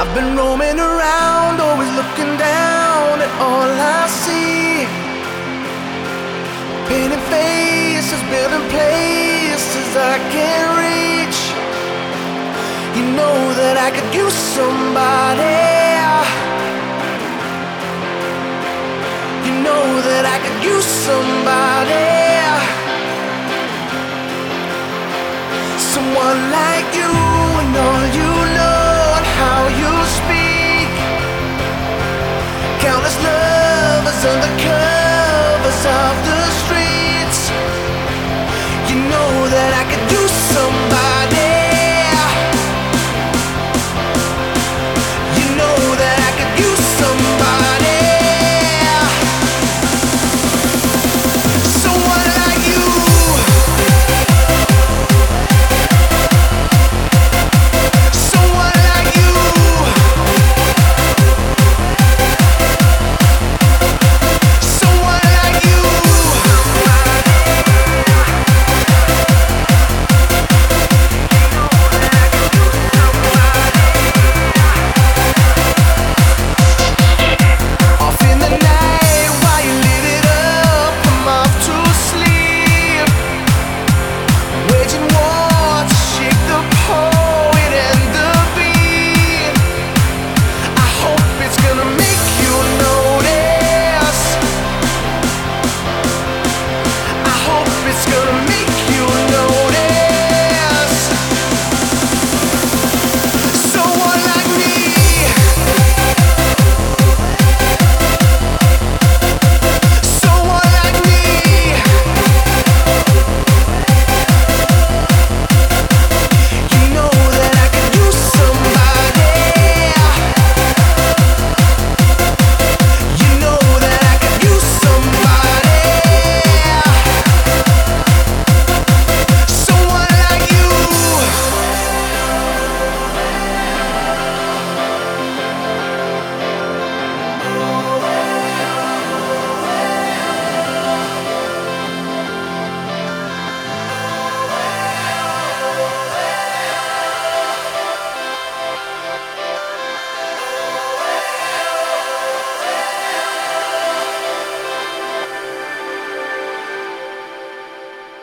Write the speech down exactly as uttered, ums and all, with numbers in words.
I've been roaming around, always looking down at all I see. Painting faces, building places I can't reach. You know that I could use somebody. You know that I could use somebody. Someone like you and all you know and how you speak. Countless lovers under covers of the streets. You know that I could use somebody.